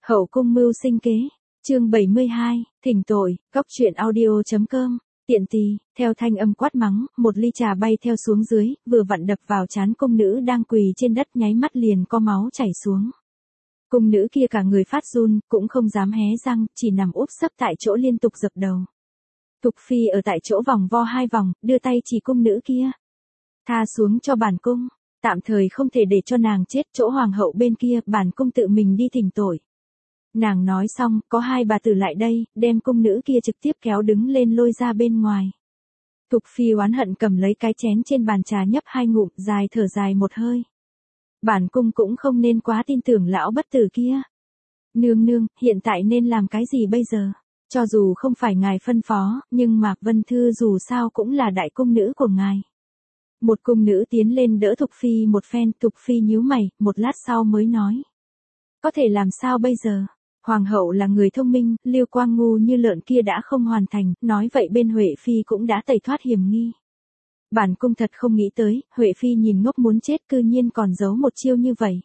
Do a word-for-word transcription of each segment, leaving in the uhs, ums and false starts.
Hậu cung mưu sinh kế, chương bảy mươi hai, thỉnh tội, góc truyện audio.com, tiện tì, theo thanh âm quát mắng, một ly trà bay theo xuống dưới, vừa vặn đập vào trán cung nữ đang quỳ trên đất, nháy mắt liền có máu chảy xuống. Cung nữ kia cả người phát run, cũng không dám hé răng, chỉ nằm úp sấp tại chỗ liên tục dập đầu. Thục Phi ở tại chỗ vòng vo hai vòng, đưa tay chỉ cung nữ kia. Tha xuống cho bản cung, tạm thời không thể để cho nàng chết, chỗ hoàng hậu bên kia, bản cung tự mình đi thỉnh tội. Nàng nói xong, có hai bà tử lại đây, đem cung nữ kia trực tiếp kéo đứng lên lôi ra bên ngoài. Thục Phi oán hận cầm lấy cái chén trên bàn trà nhấp hai ngụm, dài thở dài một hơi. Bản cung cũng không nên quá tin tưởng lão bất tử kia. Nương nương, hiện tại nên làm cái gì bây giờ? Cho dù không phải ngài phân phó, nhưng Mạc Vân Thư dù sao cũng là đại cung nữ của ngài. Một cung nữ tiến lên đỡ Thục Phi một phen, Thục Phi nhíu mày, một lát sau mới nói. Có thể làm sao bây giờ? Hoàng hậu là người thông minh, Liêu Quang ngu như lợn kia đã không hoàn thành, nói vậy bên Huệ Phi cũng đã tẩy thoát hiểm nghi. Bản cung thật không nghĩ tới, Huệ Phi nhìn ngốc muốn chết cư nhiên còn giấu một chiêu như vậy.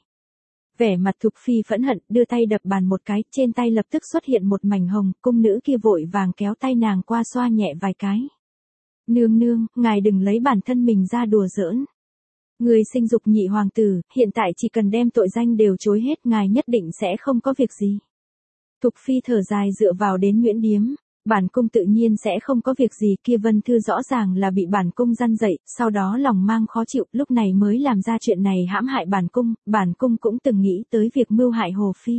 Vẻ mặt Thục Phi phẫn hận, đưa tay đập bàn một cái, trên tay lập tức xuất hiện một mảnh hồng, cung nữ kia vội vàng kéo tay nàng qua xoa nhẹ vài cái. Nương nương, ngài đừng lấy bản thân mình ra đùa giỡn. Người sinh dục nhị hoàng tử, hiện tại chỉ cần đem tội danh đều chối hết, ngài nhất định sẽ không có việc gì. Thục Phi thở dài dựa vào đến Nguyễn Điếm, bản cung tự nhiên sẽ không có việc gì, kia Vân Thư rõ ràng là bị bản cung răn dậy, sau đó lòng mang khó chịu, lúc này mới làm ra chuyện này hãm hại bản cung, bản cung cũng từng nghĩ tới việc mưu hại Hồ Phi.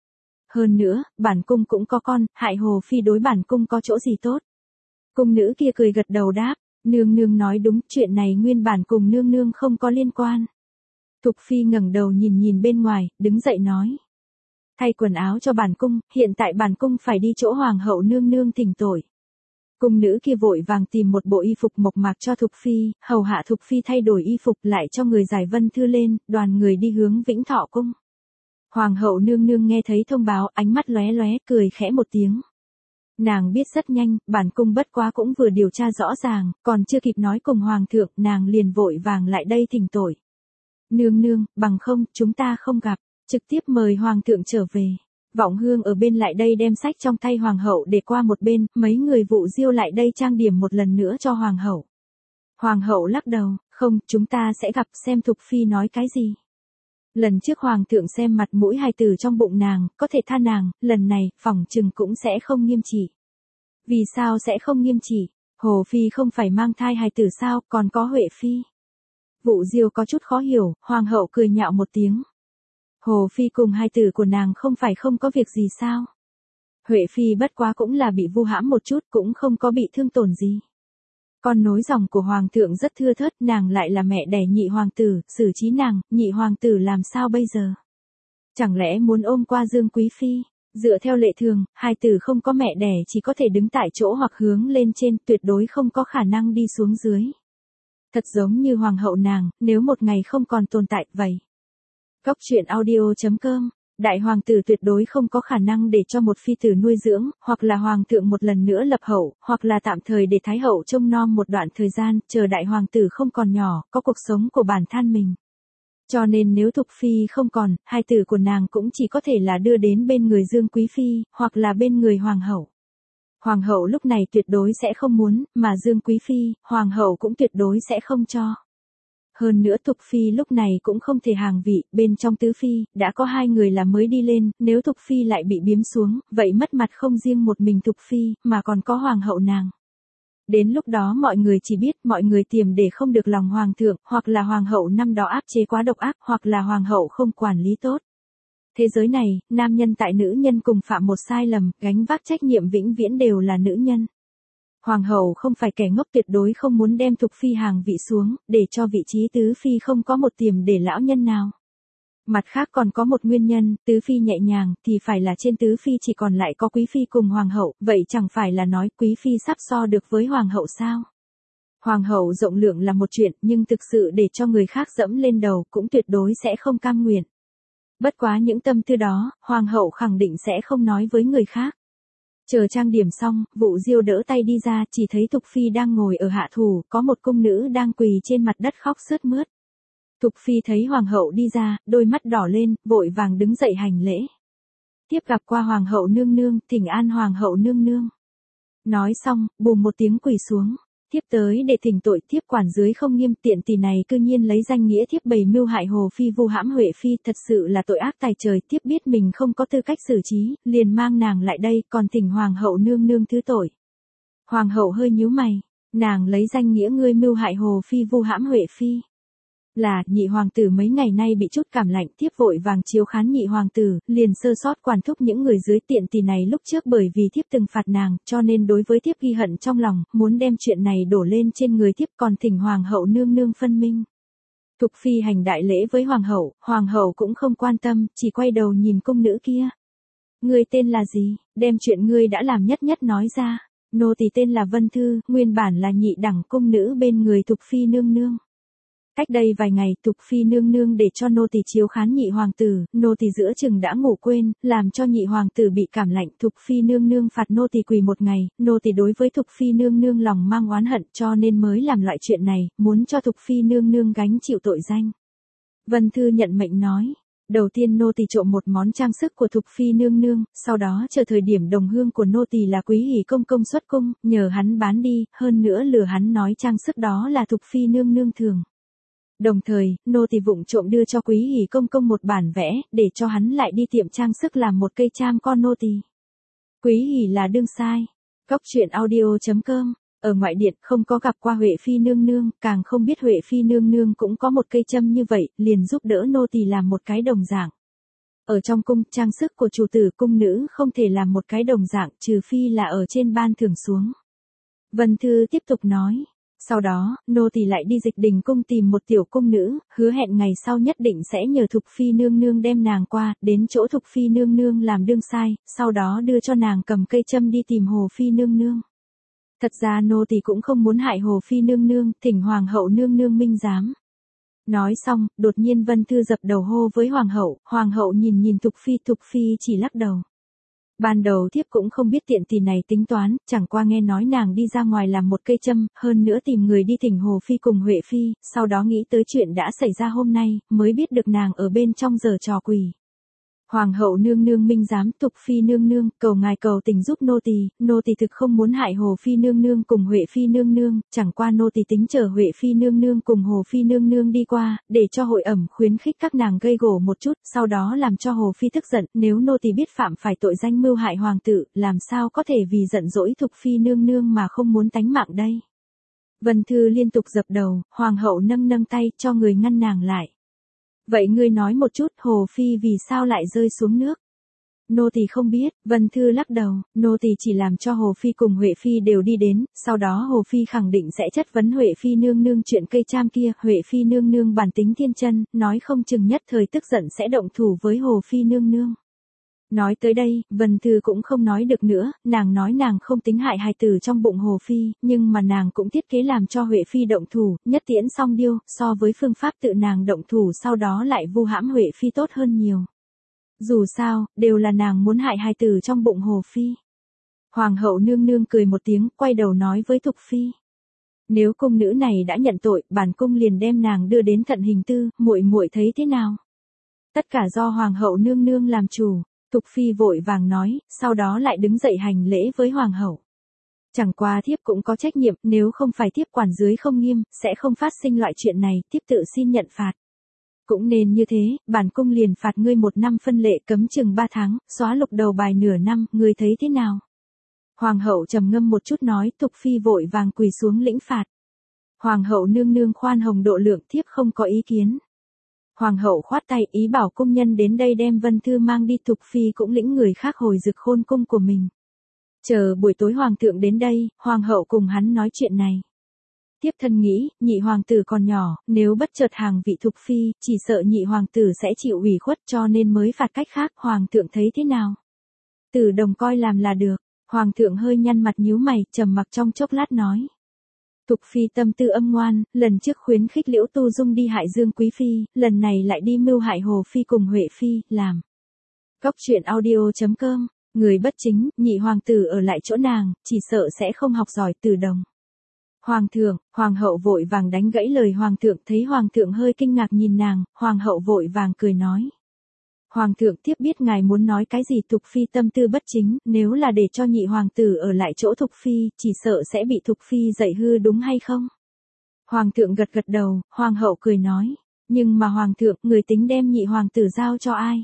Hơn nữa, bản cung cũng có con, hại Hồ Phi đối bản cung có chỗ gì tốt. Cung nữ kia cười gật đầu đáp, nương nương nói đúng, chuyện này nguyên bản cùng nương nương không có liên quan. Thục Phi ngẩng đầu nhìn nhìn bên ngoài, đứng dậy nói. Thay quần áo cho bản cung, hiện tại bản cung phải đi chỗ hoàng hậu nương nương thỉnh tội. Cung nữ kia vội vàng tìm một bộ y phục mộc mạc cho Thục Phi, hầu hạ Thục Phi thay đổi y phục lại cho người giải Vân Thư lên, đoàn người đi hướng Vĩnh Thọ cung. Hoàng hậu nương nương nghe thấy thông báo, ánh mắt lóe lóe, cười khẽ một tiếng. Nàng biết rất nhanh, bản cung bất quá cũng vừa điều tra rõ ràng, còn chưa kịp nói cùng hoàng thượng, nàng liền vội vàng lại đây thỉnh tội. Nương nương, bằng không, chúng ta không gặp. Trực tiếp mời hoàng thượng trở về. Vọng Hương ở bên lại đây đem sách trong tay hoàng hậu để qua một bên, mấy người Vụ Diêu lại đây trang điểm một lần nữa cho hoàng hậu. Hoàng hậu lắc đầu, không, chúng ta sẽ gặp, xem Thục Phi nói cái gì. Lần trước hoàng thượng xem mặt mũi hài tử trong bụng nàng, có thể tha nàng, lần này, phỏng chừng cũng sẽ không nghiêm trị. Vì sao sẽ không nghiêm trị? Hồ Phi không phải mang thai hài tử sao, còn có Huệ Phi. Vụ Diêu có chút khó hiểu, hoàng hậu cười nhạo một tiếng. Hồ Phi cùng hai tử của nàng không phải không có việc gì sao? Huệ Phi bất quá cũng là bị vu hãm một chút, cũng không có bị thương tổn gì. Con nối dòng của hoàng thượng rất thưa thớt, nàng lại là mẹ đẻ nhị hoàng tử, xử trí nàng, nhị hoàng tử làm sao bây giờ? Chẳng lẽ muốn ôm qua Dương Quý Phi? Dựa theo lệ thường, hai tử không có mẹ đẻ chỉ có thể đứng tại chỗ hoặc hướng lên trên, tuyệt đối không có khả năng đi xuống dưới. Thật giống như hoàng hậu nàng, nếu một ngày không còn tồn tại, vậy. Góc truyện audio.com, đại hoàng tử tuyệt đối không có khả năng để cho một phi tử nuôi dưỡng, hoặc là hoàng thượng một lần nữa lập hậu, hoặc là tạm thời để thái hậu trông nom một đoạn thời gian, chờ đại hoàng tử không còn nhỏ, có cuộc sống của bản thân mình. Cho nên nếu Thục Phi không còn, hai tử của nàng cũng chỉ có thể là đưa đến bên người Dương Quý Phi, hoặc là bên người hoàng hậu. Hoàng hậu lúc này tuyệt đối sẽ không muốn, mà Dương Quý Phi, hoàng hậu cũng tuyệt đối sẽ không cho. Hơn nữa Thục Phi lúc này cũng không thể hàng vị, bên trong tứ phi, đã có hai người là mới đi lên, nếu Thục Phi lại bị biếm xuống, vậy mất mặt không riêng một mình Thục Phi, mà còn có hoàng hậu nàng. Đến lúc đó mọi người chỉ biết mọi người tiềm để không được lòng hoàng thượng, hoặc là hoàng hậu năm đó áp chế quá độc ác, hoặc là hoàng hậu không quản lý tốt. Thế giới này, nam nhân tại nữ nhân cùng phạm một sai lầm, gánh vác trách nhiệm vĩnh viễn đều là nữ nhân. Hoàng hậu không phải kẻ ngốc, tuyệt đối không muốn đem Thục Phi hàng vị xuống, để cho vị trí tứ phi không có một tiềm để lão nhân nào. Mặt khác còn có một nguyên nhân, tứ phi nhẹ nhàng, thì phải là trên tứ phi chỉ còn lại có quý phi cùng hoàng hậu, vậy chẳng phải là nói quý phi sắp so được với hoàng hậu sao? Hoàng hậu rộng lượng là một chuyện, nhưng thực sự để cho người khác dẫm lên đầu, cũng tuyệt đối sẽ không cam nguyện. Bất quá những tâm tư đó, hoàng hậu khẳng định sẽ không nói với người khác. Chờ trang điểm xong, Vụ Diêu đỡ tay đi ra, chỉ thấy Thục Phi đang ngồi ở hạ thủ, có một cung nữ đang quỳ trên mặt đất khóc sướt mướt. Thục Phi thấy hoàng hậu đi ra, đôi mắt đỏ lên, vội vàng đứng dậy hành lễ. tiếp gặp qua hoàng hậu nương nương, thỉnh an hoàng hậu nương nương. Nói xong, bùm một tiếng quỳ xuống. Thiếp tới để thỉnh tội, thiếp quản dưới không nghiêm, tiện tỷ này cư nhiên lấy danh nghĩa thiếp bày mưu hại Hồ Phi vu hãm Huệ Phi, thật sự là tội ác tài trời, thiếp biết mình không có tư cách xử trí, liền mang nàng lại đây, còn thỉnh hoàng hậu nương nương thứ tội. Hoàng hậu hơi nhíu mày, nàng lấy danh nghĩa ngươi mưu hại Hồ Phi vu hãm Huệ Phi. Là, nhị hoàng tử mấy ngày nay bị chút cảm lạnh, thiếp vội vàng chiếu khán nhị hoàng tử, liền sơ sót quản thúc những người dưới, tiện tỷ này lúc trước bởi vì thiếp từng phạt nàng, cho nên đối với thiếp ghi hận trong lòng, muốn đem chuyện này đổ lên trên người thiếp, còn thỉnh hoàng hậu nương nương phân minh. Thục phi hành đại lễ với hoàng hậu, hoàng hậu cũng không quan tâm, chỉ quay đầu nhìn cung nữ kia. Ngươi tên là gì, đem chuyện ngươi đã làm nhất nhất nói ra. Nô tỳ tên là Vân Thư, nguyên bản là nhị đẳng cung nữ bên người Thục phi nương nương. Cách đây vài ngày, Thục phi nương nương để cho nô tỳ chiếu khán nhị hoàng tử, nô tỳ giữa chừng đã ngủ quên, làm cho nhị hoàng tử bị cảm lạnh, Thục phi nương nương phạt nô tỳ quỳ một ngày, nô tỳ đối với Thục phi nương nương lòng mang oán hận, cho nên mới làm loại chuyện này, muốn cho Thục phi nương nương gánh chịu tội danh. Vân Thư nhận mệnh nói. Đầu tiên nô tỳ trộm một món trang sức của Thục phi nương nương, sau đó chờ thời điểm đồng hương của nô tỳ là Quý Hỉ công công xuất cung, nhờ hắn bán đi, hơn nữa lừa hắn nói trang sức đó là Thục phi nương nương thường. Đồng thời, nô tỳ vụng trộm đưa cho Quý Hỉ công công một bản vẽ, để cho hắn lại đi tiệm trang sức làm một cây cham con nô tỳ. Quý Hỉ là đương sai. Cóc truyện audio chấm com. Ở ngoại điện không có gặp qua Huệ phi nương nương, càng không biết Huệ phi nương nương cũng có một cây châm như vậy, liền giúp đỡ nô tỳ làm một cái đồng dạng. Ở trong cung, trang sức của chủ tử cung nữ không thể làm một cái đồng dạng, trừ phi là ở trên ban thưởng xuống. Vân Thư tiếp tục nói. Sau đó, nô tỳ lại đi Dịch Đình cung tìm một tiểu cung nữ, hứa hẹn ngày sau nhất định sẽ nhờ Thục phi nương nương đem nàng qua, đến chỗ Thục phi nương nương làm đương sai, sau đó đưa cho nàng cầm cây châm đi tìm Hồ phi nương nương. Thật ra nô tỳ cũng không muốn hại Hồ phi nương nương, thỉnh hoàng hậu nương nương minh giám. Nói xong, đột nhiên Vân Thư dập đầu hô với hoàng hậu, hoàng hậu nhìn nhìn Thục phi, Thục phi chỉ lắc đầu. Ban đầu thiếp cũng không biết tiện tỷ này tính toán, chẳng qua nghe nói nàng đi ra ngoài làm một cây châm, hơn nữa tìm người đi thỉnh Hồ phi cùng Huệ phi, sau đó nghĩ tới chuyện đã xảy ra hôm nay, mới biết được nàng ở bên trong giở trò quỷ. Hoàng hậu nương nương minh giám, Thục phi nương nương, cầu ngài cầu tình giúp nô tỳ, nô tỳ thực không muốn hại Hồ phi nương nương cùng Huệ phi nương nương, chẳng qua nô tỳ tính chờ Huệ phi nương nương cùng Hồ phi nương nương đi qua, để cho hội ẩm khuyến khích các nàng gây gổ một chút, sau đó làm cho Hồ phi tức giận, nếu nô tỳ biết phạm phải tội danh mưu hại hoàng tử, làm sao có thể vì giận dỗi Thục phi nương nương mà không muốn tánh mạng đây. Vân Thư liên tục dập đầu, hoàng hậu nâng nâng tay cho người ngăn nàng lại. Vậy ngươi nói một chút, Hồ phi vì sao lại rơi xuống nước? Nô tỳ không biết, Vân Thư lắc đầu, nô tỳ chỉ làm cho Hồ phi cùng Huệ phi đều đi đến, sau đó Hồ phi khẳng định sẽ chất vấn Huệ phi nương nương chuyện cây cham kia, Huệ phi nương nương bản tính thiên chân, nói không chừng nhất thời tức giận sẽ động thủ với Hồ phi nương nương. Nói tới đây, Vân Thư cũng không nói được nữa, nàng nói nàng không tính hại hài tử trong bụng Hồ phi, nhưng mà nàng cũng thiết kế làm cho Huệ phi động thủ, nhất tiễn song điêu, so với phương pháp tự nàng động thủ sau đó lại vu hãm Huệ phi tốt hơn nhiều. Dù sao, đều là nàng muốn hại hài tử trong bụng Hồ phi. Hoàng hậu nương nương cười một tiếng, quay đầu nói với Thục phi. Nếu cung nữ này đã nhận tội, bản cung liền đem nàng đưa đến thận hình tư, muội muội thấy thế nào? Tất cả do hoàng hậu nương nương làm chủ. Thục phi vội vàng nói, sau đó lại đứng dậy hành lễ với hoàng hậu. Chẳng qua thiếp cũng có trách nhiệm, nếu không phải thiếp quản dưới không nghiêm, sẽ không phát sinh loại chuyện này, thiếp tự xin nhận phạt. Cũng nên như thế, bản cung liền phạt ngươi một năm phân lệ cấm chừng ba tháng, xóa lục đầu bài nửa năm, ngươi thấy thế nào? Hoàng hậu trầm ngâm một chút nói, Thục phi vội vàng quỳ xuống lĩnh phạt. Hoàng hậu nương nương khoan hồng độ lượng, thiếp không có ý kiến. Hoàng hậu khoát tay ý bảo cung nhân đến đây đem Vân Thư mang đi, Thục phi cũng lĩnh người khác hồi Dực Khôn cung của mình. Chờ buổi tối hoàng thượng đến đây, hoàng hậu cùng hắn nói chuyện này. Tiếp thân nghĩ, nhị hoàng tử còn nhỏ, nếu bất chợt hàng vị Thục phi, chỉ sợ nhị hoàng tử sẽ chịu ủy khuất cho nên mới phạt cách khác, hoàng thượng thấy thế nào? Tử đồng coi làm là được, hoàng thượng hơi nhăn mặt nhíu mày, trầm mặc trong chốc lát nói. Thục phi tâm tư âm ngoan, lần trước khuyến khích Liễu Tu Dung đi hại Dương Quý phi, lần này lại đi mưu hại Hồ phi cùng Huệ phi, làm. Cóc truyện audio chấm com, người bất chính, nhị hoàng tử ở lại chỗ nàng, chỉ sợ sẽ không học giỏi Tử đồng. Hoàng thượng, hoàng hậu vội vàng đánh gãy lời hoàng thượng, thấy hoàng thượng hơi kinh ngạc nhìn nàng, hoàng hậu vội vàng cười nói. Hoàng thượng tiếp biết ngài muốn nói cái gì. Thục phi tâm tư bất chính, nếu là để cho nhị hoàng tử ở lại chỗ Thục phi, chỉ sợ sẽ bị Thục phi dạy hư đúng hay không? Hoàng thượng gật gật đầu, hoàng hậu cười nói, nhưng mà hoàng thượng, người tính đem nhị hoàng tử giao cho ai?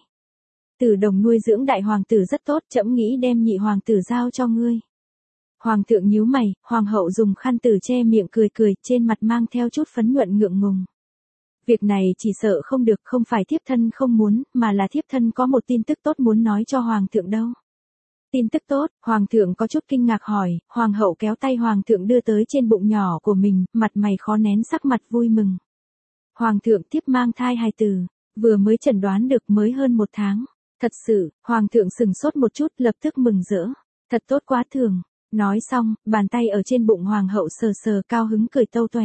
Tử Đồng nuôi dưỡng đại hoàng tử rất tốt, trẫm nghĩ đem nhị hoàng tử giao cho ngươi. Hoàng thượng nhíu mày, hoàng hậu dùng khăn tử che miệng cười cười, trên mặt mang theo chút phấn nhuận ngượng ngùng. Việc này chỉ sợ không được, không phải thiếp thân không muốn, mà là thiếp thân có một tin tức tốt muốn nói cho hoàng thượng đâu. Tin tức tốt, hoàng thượng có chút kinh ngạc hỏi, hoàng hậu kéo tay hoàng thượng đưa tới trên bụng nhỏ của mình, mặt mày khó nén sắc mặt vui mừng. Hoàng thượng tiếp mang thai hài tử, vừa mới chẩn đoán được mới hơn một tháng. Thật sự, hoàng thượng sừng sốt một chút lập tức mừng rỡ. Thật tốt quá thường. Nói xong, bàn tay ở trên bụng hoàng hậu sờ sờ cao hứng cười tâu tóe.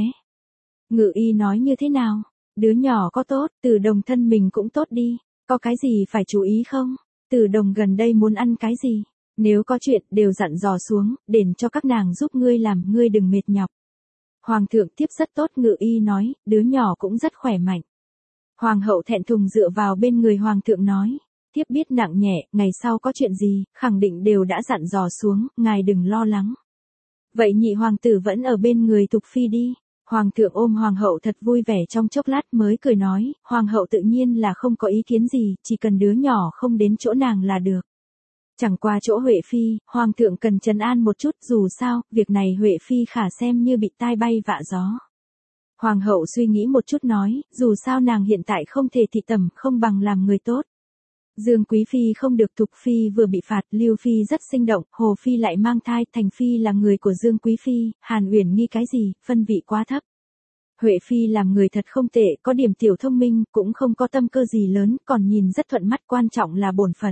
Ngự y nói như thế nào? Đứa nhỏ có tốt, Tử Đồng thân mình cũng tốt đi. Có cái gì phải chú ý không? Tử Đồng gần đây muốn ăn cái gì? Nếu có chuyện đều dặn dò xuống, đền cho các nàng giúp ngươi làm, ngươi đừng mệt nhọc. Hoàng thượng tiếp rất tốt, ngự y nói, đứa nhỏ cũng rất khỏe mạnh. Hoàng hậu thẹn thùng dựa vào bên người hoàng thượng nói. Tiếp biết nặng nhẹ, ngày sau có chuyện gì, khẳng định đều đã dặn dò xuống, ngài đừng lo lắng. Vậy nhị hoàng tử vẫn ở bên người Thục phi đi. Hoàng thượng ôm hoàng hậu thật vui vẻ trong chốc lát mới cười nói, hoàng hậu tự nhiên là không có ý kiến gì, chỉ cần đứa nhỏ không đến chỗ nàng là được. Chẳng qua chỗ Huệ phi, hoàng thượng cần trấn an một chút, dù sao, việc này Huệ phi khả xem như bị tai bay vạ gió. Hoàng hậu suy nghĩ một chút nói, dù sao nàng hiện tại không thể thị tẩm, không bằng làm người tốt. Dương Quý Phi không được, Thục Phi vừa bị phạt, Lưu Phi rất sinh động, Hồ Phi lại mang thai, Thành Phi là người của Dương Quý Phi, Hàn Uyển nghi cái gì, phân vị quá thấp. Huệ Phi làm người thật không tệ, có điểm tiểu thông minh, cũng không có tâm cơ gì lớn, còn nhìn rất thuận mắt, quan trọng là bổn phận.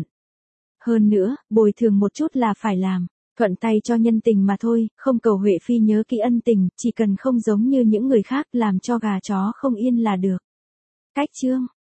Hơn nữa, bồi thường một chút là phải làm, thuận tay cho nhân tình mà thôi, không cầu Huệ Phi nhớ kỹ ân tình, chỉ cần không giống như những người khác làm cho gà chó không yên là được. Cách chương